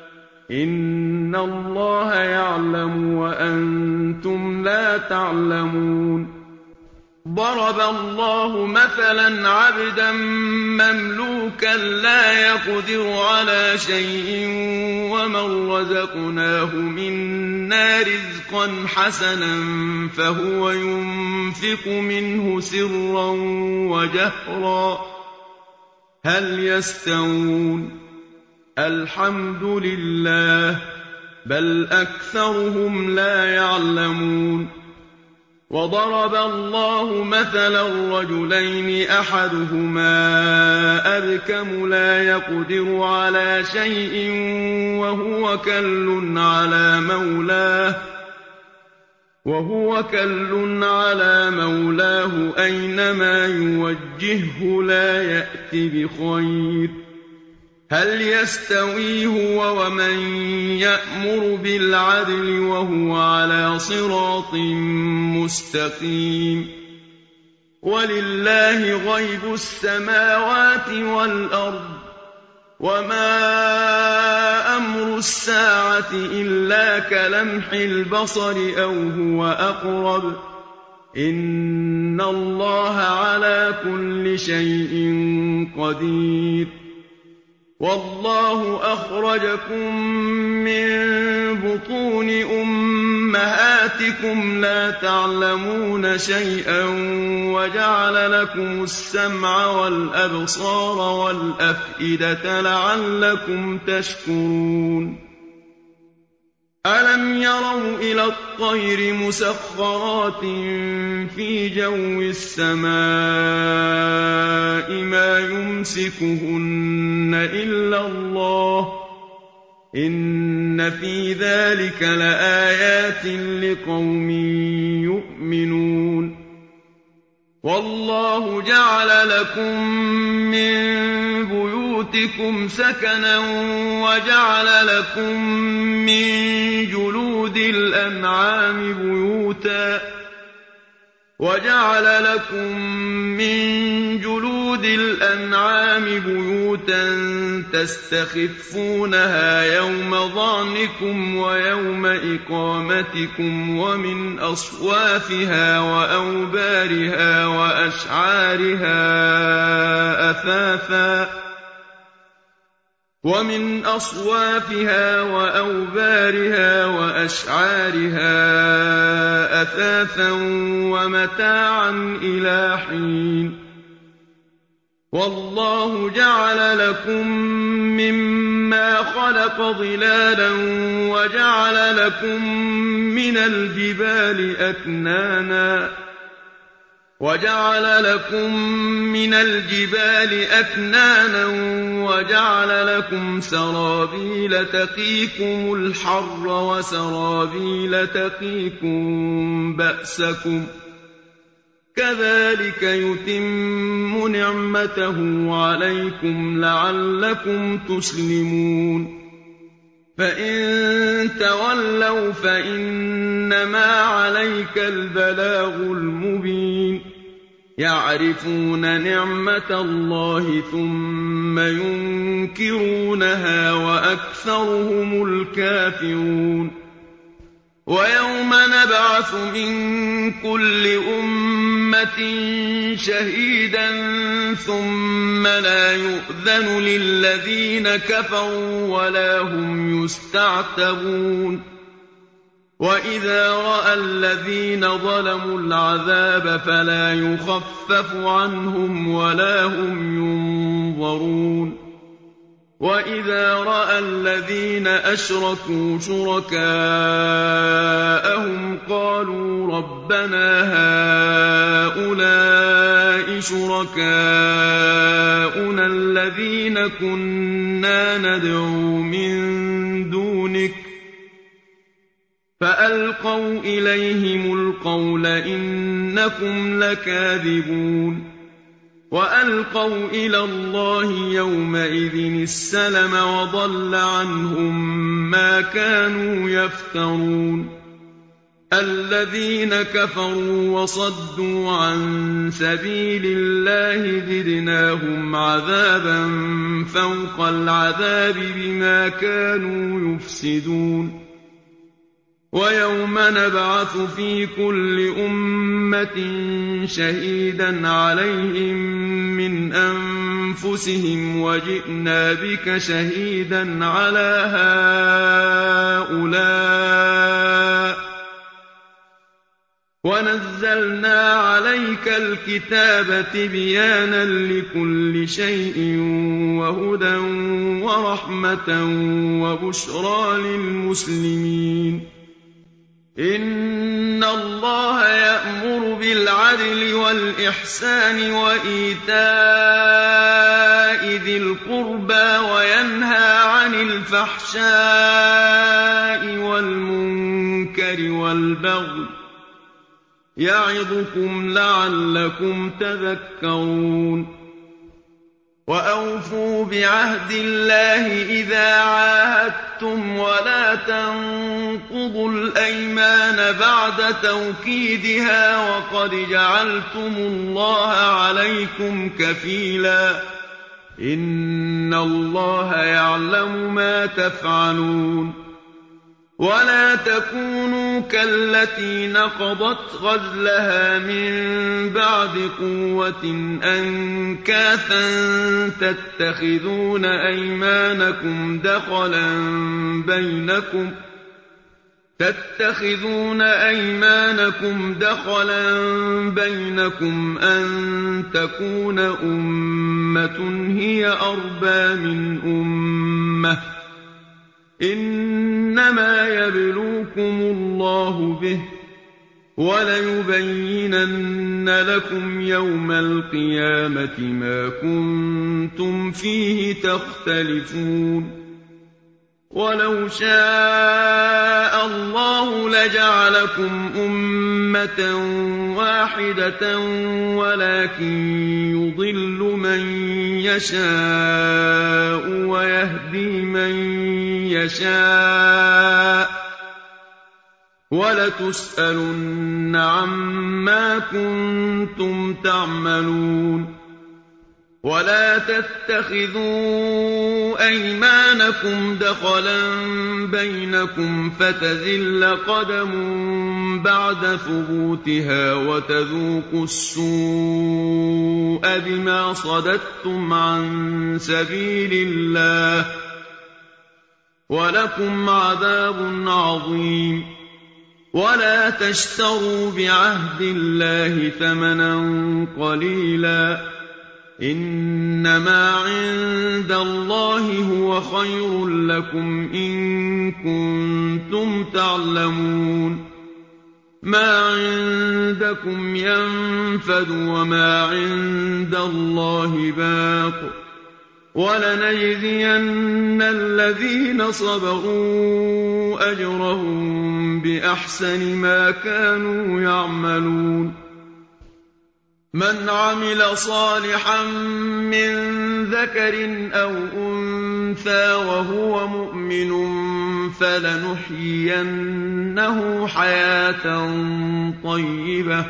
إِنَّ اللَّهَ يَعْلَمُ وَأَنتُمْ لَا تَعْلَمُونَ ضَرَبَ اللَّهُ مَثَلًا عَبْدًا مَّمْلُوكًا لَّا يَقْدِرُ عَلَىٰ شَيْءٍ وَمَن رَّزَقْنَاهُ مِنَّا رِزْقًا حَسَنًا فَهُوَ يُنفِقُ مِنْهُ سِرًّا وَجَهْرًا هَلْ يَسْتَوُونَ ۚ الْحَمْدُ لِلَّهِ ۚ بَلْ أَكْثَرُهُمْ لَا يَعْلَمُونَ وَضَرَبَ اللَّهُ مَثَلًا رَّجُلَيْنِ أَحَدُهُمَا أَبْكَمُ لَا يَقْدِرُ عَلَىٰ شَيْءٍ وَهُوَ كَلٌّ عَلَىٰ مَوْلَاهُ أَيْنَمَا يُوَجِّههُّ لَا يَأْتِ بِخَيْرٍ ۖ هَلْ يَسْتَوِي هُوَ وَمَن يَأْمُرُ بِالْعَدْلِ وَهُوَ عَلَىٰ صِرَاطٍ مُّسْتَقِيمٍ وَلِلَّهِ غَيْبُ السَّمَاوَاتِ وَالْأَرْضِ ۚ وَمَا أَمْرُ السَّاعَةِ إِلَّا كَلَمْحِ الْبَصَرِ أَوْ هُوَ أَقْرَبُ ۚ إِنَّ اللَّهَ عَلَىٰ كُلِّ شَيْءٍ قَدِيرٌ وَاللَّهُ أَخْرَجَكُم مِّن بُطُونِ أُمَّهَاتِكُمْ لَا تَعْلَمُونَ شَيْئًا وَجَعَلَ لَكُمُ السَّمْعَ وَالْأَبْصَارَ وَالْأَفْئِدَةَ لَعَلَّكُمْ تَشْكُرُونَ أَلَمْ يَرَوْا إِلَى الطَّيْرِ مُسَخَّرَاتٍ فِي جَوِّ السَّمَاءِ مَا يُمْسِكُهُنَّ إِلَّا اللَّهُ ۗ إِنَّ فِي ذَٰلِكَ لَآيَاتٍ لِّقَوْمٍ يُؤْمِنُونَ وَاللَّهُ جَعَلَ لَكُم مِّن بُيُوتِكُمْ سَكَنًا وَجَعَلَ لَكُم مِّن جُلُودِ الْأَنْعَامِ بُيُوتًا تَسْتَخِفُّونَهَا يَوْمَ ظَعْنِكُمْ وَيَوْمَ إِقَامَتِكُمْ وَمِنْ أَصْوَافِهَا وَأَوْبَارِهَا وَأَشْعَارِهَا أَثَاثًا وَمَتَاعًا إِلَىٰ حِينٍ وَاللَّهُ جَعَلَ لَكُم مِّمَّا خَلَقَ ظِلَالًا وَجَعَلَ لَكُم مِّنَ الْجِبَالِ أَكْنَانًا وَجَعَلَ لَكُمْ سَرَابِيلَ تَقِيكُمُ الْحَرَّ وَسَرَابِيلَ تَقِيكُم بَأْسَكُمْ ۚ كَذَٰلِكَ يُتِمُّ نِعْمَتَهُ عَلَيْكُمْ لَعَلَّكُمْ تُسْلِمُونَ فَإِن تَوَلَّوْا فَإِنَّمَا عَلَيْكَ الْبَلَاغُ الْمُبِينُ يَعْرِفُونَ نِعْمَتَ اللَّهِ ثُمَّ يُنكِرُونَهَا وَأَكْثَرُهُمُ الْكَافِرُونَ وَيَوْمَ نَبْعَثُ مِن كُلِّ أُمَّةٍ شَهِيدًا ثُمَّ لَا يُؤْذَنُ لِلَّذِينَ كَفَرُوا وَلَا هُمْ يُسْتَعْتَبُونَ وَإِذَا رَأَى الَّذِينَ ظَلَمُوا الْعَذَابَ فَلَا يُخَفَّفُ عَنْهُمْ وَلَا هُمْ يُنظَرُونَ وَإِذَا رَأَى الَّذِينَ أَشْرَكُوا شُرَكَاءَهُمْ قَالُوا رَبَّنَا هَٰؤُلَاءِ شُرَكَاؤُنَا الَّذِينَ كُنَّا نَدْعُو مِن دُونِكَ ۖ فَأَلْقَوْا إِلَيْهِمُ الْقَوْلَ إِنَّكُمْ لَكَاذِبُونَ وَأَلْقَوْا إِلَى اللَّهِ يَوْمَئِذٍ السَّلَمَ وَضَلَّ عَنْهُم مَّا كَانُوا يَفْتَرُونَ الذين كفروا وصدوا عن سبيل الله زدناهم عذابا فوق العذاب بما كانوا يفسدون ويوم نبعث في كل أمة شهيدا عليهم من أنفسهم وجئنا بك شهيدا على هؤلاء ونزلنا عليك الكتاب تبيانا لكل شيء وهدى ورحمة وبشرى للمسلمين إن الله يأمر بالعدل والإحسان وإيتاء ذي القربى وينهى عن الفحشاء والمنكر والبغي يعظكم لعلكم تذكرون وأوفوا بعهد الله إذا عاهدتم ولا تنقضوا الأيمان بعد توكيدها وقد جعلتم الله عليكم كفيلا إن الله يعلم ما تفعلون ولا تكونوا كالتي نقضت غزلها من بعد قوة أنكاثا تتخذون أيمانكم دخلا بينكم أن تكون أمة هي أربى من أمة إنما يبلوكم الله به وليبينن لكم يوم القيامة ما كنتم فيه تختلفون ولو شاء الله لجعلكم أمة واحدة ولكن يضل من يشاء ويهدي من يشاء ولتسألن عما كنتم تعملون ولا تتخذوا أيمانكم دخلا بينكم فتزل قدم بعد ثبوتها وتذوقوا السوء بما صددتم عن سبيل الله ولكم عذاب عظيم ولا تشتروا بعهد الله ثمنا قليلا إنما عند الله هو خير لكم إن كنتم تعلمون ما عندكم ينفد وما عند الله باق ولنجزين الذين صبروا أجرهم بأحسن ما كانوا يعملون من عمل صالحا من ذكر أو أنثى وهو مؤمن فلنحيينه حياة طيبة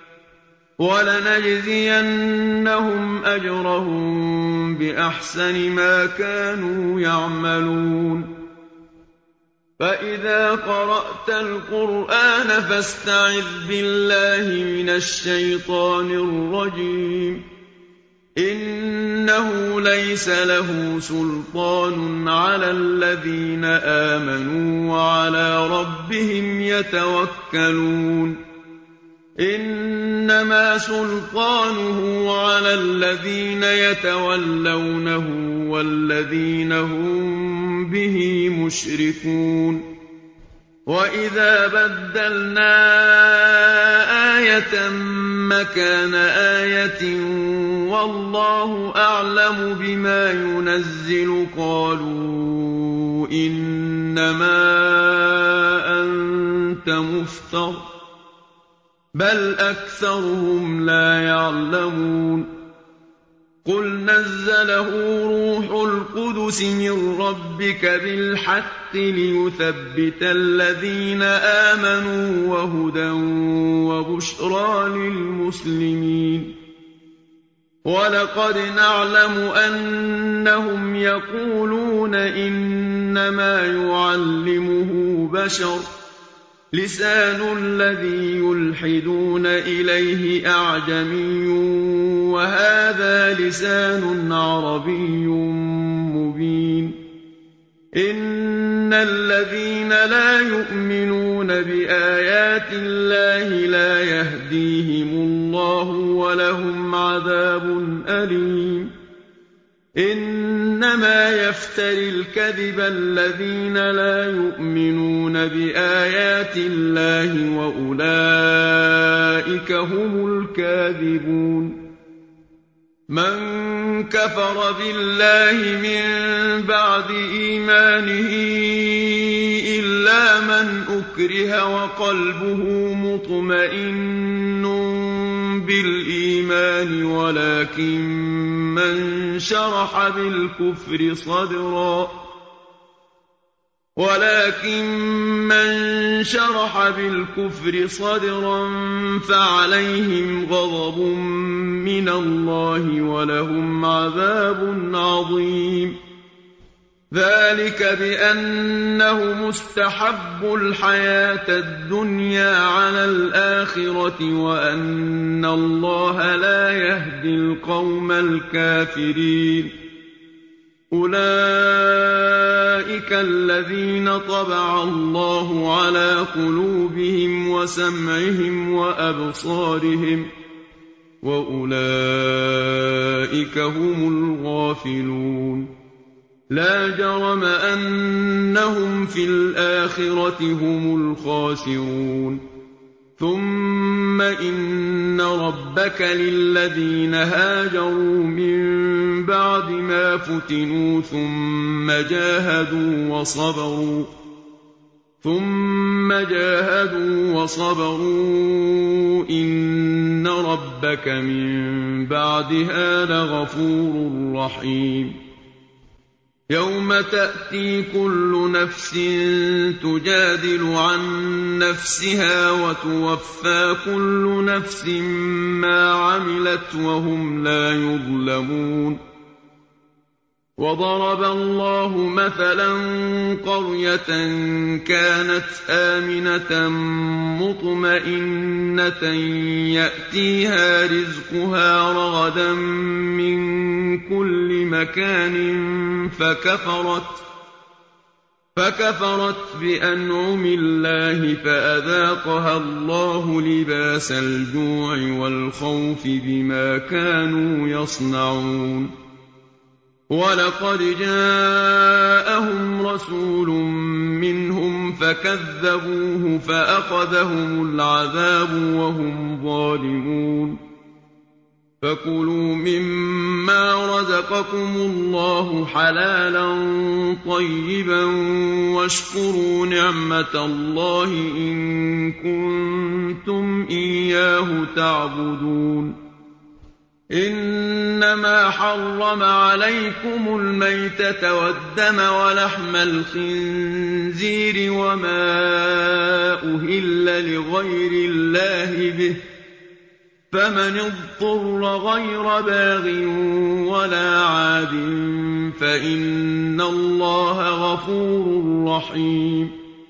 ولنجزينهم أجرهم بأحسن ما كانوا يعملون فإذا قرأت القرآن فاستعذ بالله من الشيطان الرجيم إنه ليس له سلطان على الذين آمنوا وعلى ربهم يتوكلون إنما سلطانه على الذين يتولونه والذين هم به مشركون وإذا بدلنا آية مكان آية والله أعلم بما ينزل قالوا إنما أنت مفتر بل أكثرهم لا يعلمون قُلْ نَزَّلَهُ رُوحُ الْقُدُسِ مِن رَّبِّكَ بِالْحَقِّ لِيُثَبِّتَ الَّذِينَ آمَنُوا وَهُدًى وَبُشْرَىٰ لِلْمُسْلِمِينَ وَلَقَدْ نَعْلَمُ أَنَّهُمْ يَقُولُونَ إِنَّمَا يُعَلِّمُهُ بَشَرٌ ۗ لِّسَانُ الَّذِي يُلْحِدُونَ إِلَيْهِ أَعْجَمِيٌّ وَهَٰذَا لِسَانٌ عَرَبِيٌّ مُّبِينٌ إِنَّ الَّذِينَ لَا يُؤْمِنُونَ بِآيَاتِ اللَّهِ لَا يَهْدِيهِمُ اللَّهُ وَلَهُمْ عَذَابٌ أَلِيمٌ إِنَّمَا يَفْتَرِي الْكَذِبَ الَّذِينَ لَا يُؤْمِنُونَ بِآيَاتِ اللَّهِ وَأُولَٰئِكَ هُمُ الْكَاذِبُونَ مَن كَفَرَ بِاللَّهِ مِن بَعْدِ إِيمَانِهِ إِلَّا مَنْ أُكْرِهَ وَقَلْبُهُ مُطْمَئِنٌّ بِالْإِيمَانِ ولكن مَّن شَرَحَ بِالْكُفْرِ صَدْرًا فَعَلَيْهِمْ غَضَبٌ مِّنَ اللَّهِ وَلَهُمْ عَذَابٌ عَظِيمٌ ذَٰلِكَ بِأَنَّهُمُ اسْتَحَبُّوا الْحَيَاةَ الدُّنْيَا عَلَى الْآخِرَةِ وَأَنَّ اللَّهَ لَا يَهْدِي الْقَوْمَ الْكَافِرِينَ أُولَٰئِكَ الَّذِينَ طَبَعَ اللَّهُ عَلَىٰ قُلُوبِهِمْ وَسَمْعِهِمْ وَأَبْصَارِهِمْ ۖ وَأُولَٰئِكَ هُمُ الْغَافِلُونَ لَا جَرَمَ أَنَّهُمْ فِي الْآخِرَةِ هُمُ الْخَاسِرُونَ ثُمَّ إِنَّ رَبَّكَ لِلَّذِينَ هَاجَرُوا مِن بَعْدِ مَا فُتِنُوا ثُمَّ جَاهَدُوا وَصَبَرُوا إِنَّ رَبَّكَ مِن بَعْدِهَا لَغَفُورٌ رَّحِيمٌ يَوْمَ تَأْتِي كُلُّ نَفْسٍ تُجَادِلُ عَن نَّفْسِهَا وَتُوَفَّىٰ كُلُّ نَفْسٍ مَّا عَمِلَتْ وَهُمْ لَا يُظْلَمُونَ وَضَرَبَ اللَّهُ مَثَلًا قَرْيَةً كَانَتْ آمِنَةً مُّطْمَئِنَّةً يَأْتِيهَا رِزْقُهَا رَغَدًا مِّن كُلِّ مَكَانٍ فَكَفَرَتْ بِأَنْعُمِ اللَّهِ فَأَذَاقَهَا اللَّهُ لِبَاسَ الْجُوعِ وَالْخَوْفِ بِمَا كَانُوا يَصْنَعُونَ وَلَقَدْ جَاءَهُمْ رَسُولٌ مِّنْهُمْ فَكَذَّبُوهُ فَأَخَذَهُمُ الْعَذَابُ وَهُمْ ظَالِمُونَ فَكُلُوا مِمَّا رَزَقَكُمُ اللَّهُ حَلَالًا طَيِّبًا وَاشْكُرُوا نِعْمَتَ اللَّهِ إِن كُنتُمْ إِيَّاهُ تَعْبُدُونَ إِنَّمَا حَرَّمَ عَلَيْكُمُ الْمَيْتَةَ وَالدَّمَ وَلَحْمَ الْخِنزِيرِ وَمَا أُهِلَّ لِغَيْرِ اللَّهِ بِهِ ۖ فَمَنِ اضْطُرَّ غَيْرَ بَاغٍ وَلَا عَادٍ فَإِنَّ اللَّهَ غَفُورٌ رَّحِيمٌ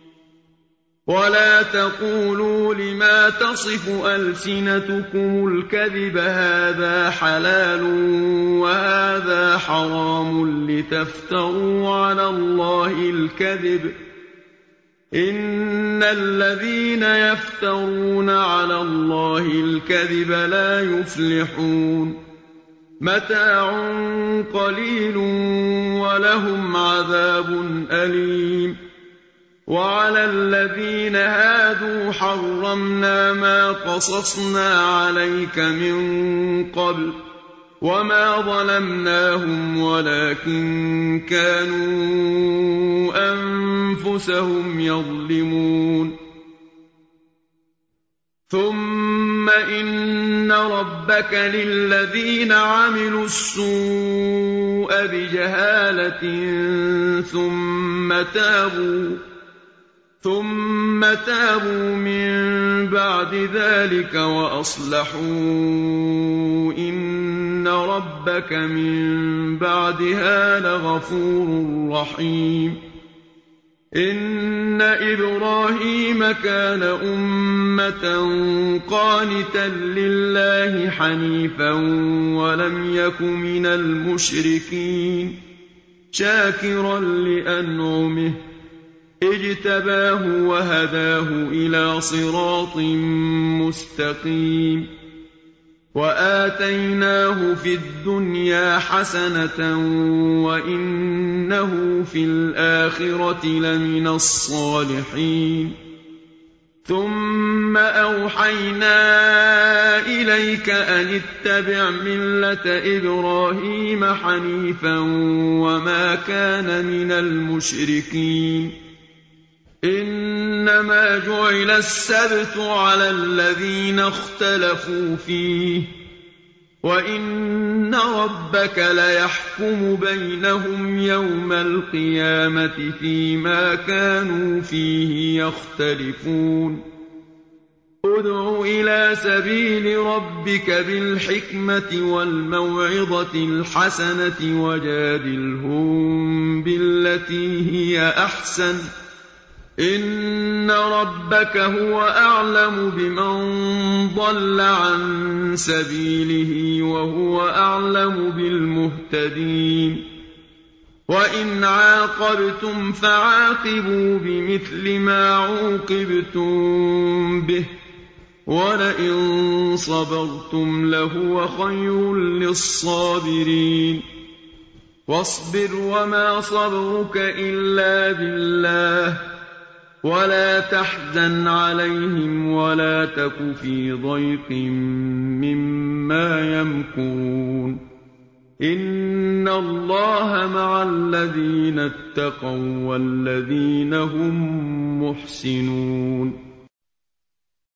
وَلَا تَقُولُوا لِمَا تَصِفُ أَلْسِنَتُكُمُ الْكَذِبَ هَٰذَا حَلَالٌ وَهَٰذَا حَرَامٌ لِّتَفْتَرُوا عَلَى اللَّهِ الْكَذِبَ ۚ إِنَّ الَّذِينَ يَفْتَرُونَ عَلَى اللَّهِ الْكَذِبَ لَا يُفْلِحُونَ مَتَاعٌ قَلِيلٌ وَلَهُمْ عَذَابٌ أَلِيمٌ وَعَلَى الَّذِينَ هَادُوا حَرَّمْنَا مَا قَصَصْنَا عَلَيْكَ مِن قَبْلُ وَمَا ظَلَمْنَاهُمْ وَلَٰكِن كَانُوا أَنفُسَهُمْ يَظْلِمُونَ ثُمَّ إِنَّ رَبَّكَ لِلَّذِينَ عَمِلُوا السُّوءَ بِجَهَالَةٍ ثُمَّ تَابُوا مِن بَعْدِ ذَٰلِكَ وَأَصْلَحُوا إِنَّ رَبَّكَ مِن بَعْدِهَا لَغَفُورٌ رَّحِيمٌ إِنَّ إِبْرَاهِيمَ كَانَ أُمَّةً قَانِتًا لِّلَّهِ حَنِيفًا وَلَمْ يَكُ مِنَ الْمُشْرِكِينَ شَاكِرًا لِّأَنْعُمِهِ اجْتَبَاهُ وَهَدَاهُ إِلَىٰ صِرَاطٍ مُّسْتَقِيمٍ وَآتَيْنَاهُ فِي الدُّنْيَا حَسَنَةً وَإِنَّهُ فِي الْآخِرَةِ لَمِنَ الصَّالِحِينَ ثُمَّ أَوْحَيْنَا إِلَيْكَ أَنِ اتَّبِعْ مِلَّةَ إِبْرَاهِيمَ حَنِيفًا وَمَا كَانَ مِنَ الْمُشْرِكِينَ إِنَّمَا جُعِلَ السَّبْتُ عَلَى الَّذِينَ اخْتَلَفُوا فِيهِ ۚ وَإِنَّ رَبَّكَ لَيَحْكُمُ بَيْنَهُمْ يَوْمَ الْقِيَامَةِ فِيمَا كَانُوا فِيهِ يَخْتَلِفُونَ ادْعُ إِلَىٰ سَبِيلِ رَبِّكَ بِالْحِكْمَةِ وَالْمَوْعِظَةِ الْحَسَنَةِ وَجَادِلْهُم بِالَّتِي هِيَ أَحْسَنُ ۚ إِنَّ رَبَّكَ هُوَ أَعْلَمُ بِمَن ضَلَّ عَن سَبِيلِهِ وَهُوَ أَعْلَمُ بِالْمُهْتَدِينَ وَإِنْ عَاقَبْتُمْ فَعَاقِبُوا بِمِثْلِ مَا عُوقِبْتُم بِهِ ۖ وَلَئِن صَبَرْتُمْ لَهُوَ خَيْرٌ لِّلصَّابِرِينَ وَاصْبِرْ وَمَا صَبْرُكَ إِلَّا بِاللَّهِ ۚ وَلَا تَحْزَنْ عَلَيْهِمْ وَلَا تَكُ فِي ضَيْقٍ مِّمَّا يَمْكُرُونَ إِنَّ اللَّهَ مَعَ الَّذِينَ اتَّقَوا وَّالَّذِينَ هُم مُّحْسِنُونَ